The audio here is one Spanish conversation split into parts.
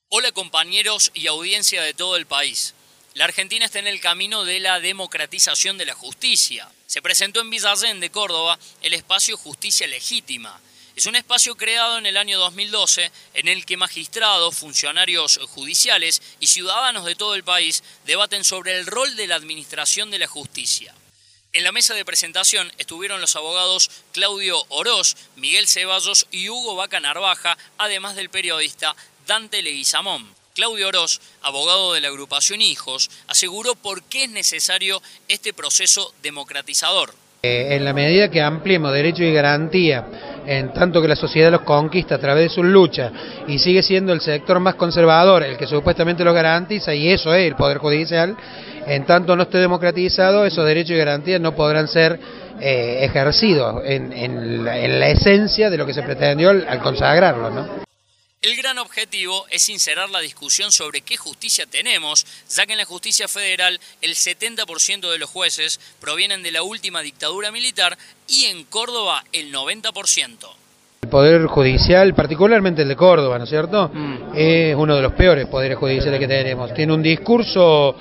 Hola compañeros y audiencia de todo el país. La Argentina está en el camino de la democratización de la justicia. Se presentó en Villa Allende, Córdoba, el espacio Justicia Legítima. Es un espacio creado en el año 2012 en el que magistrados, funcionarios judiciales y ciudadanos de todo el país debaten sobre el rol de la administración de la justicia. En la mesa de presentación estuvieron los abogados Claudio Oroz, Miguel Ceballos y Hugo Vaca Narvaja, además del periodista Dante Leguizamón. Claudio Oroz, abogado de la agrupación Hijos, aseguró por qué es necesario este proceso democratizador. En la medida que ampliemos derechos y garantía, en tanto que la sociedad los conquista a través de sus luchas y sigue siendo el sector más conservador el que supuestamente los garantiza, y eso es el Poder Judicial, en tanto no esté democratizado, esos derechos y garantías no podrán ser ejercidos en la esencia de lo que se pretendió al consagrarlo, ¿no? El gran objetivo es sincerar la discusión sobre qué justicia tenemos, ya que en la justicia federal el 70% de los jueces provienen de la última dictadura militar y en Córdoba el 90%. El Poder Judicial, particularmente el de Córdoba, ¿no es cierto?, es uno de los peores poderes judiciales que tenemos. Tiene un discurso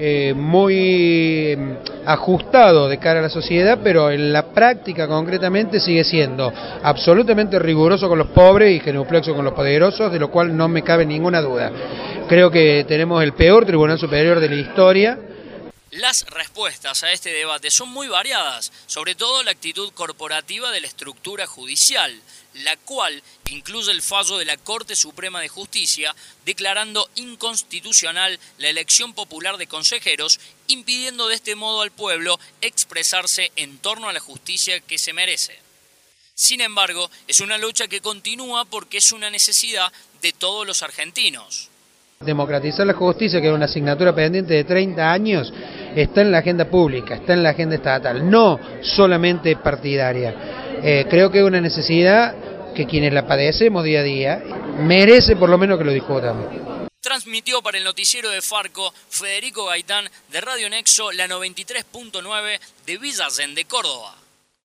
muy ajustado de cara a la sociedad, pero en la práctica concretamente sigue siendo absolutamente riguroso con los pobres y genuflexo con los poderosos, de lo cual no me cabe ninguna duda. Creo que tenemos el peor Tribunal Superior de la historia. Las respuestas a este debate son muy variadas, sobre todo la actitud corporativa de la estructura judicial, la cual incluye el fallo de la Corte Suprema de Justicia declarando inconstitucional la elección popular de consejeros, impidiendo de este modo al pueblo expresarse en torno a la justicia que se merece. Sin embargo, es una lucha que continúa porque es una necesidad de todos los argentinos. Democratizar la justicia, que era una asignatura pendiente de 30 años, está en la agenda pública, está en la agenda estatal, no solamente partidaria. Creo que es una necesidad que quienes la padecemos día a día merece por lo menos que lo discutamos. Transmitió para el noticiero de Farco Federico Gaitán de Radio Nexo, la 93.9 de Villa Allende, Córdoba.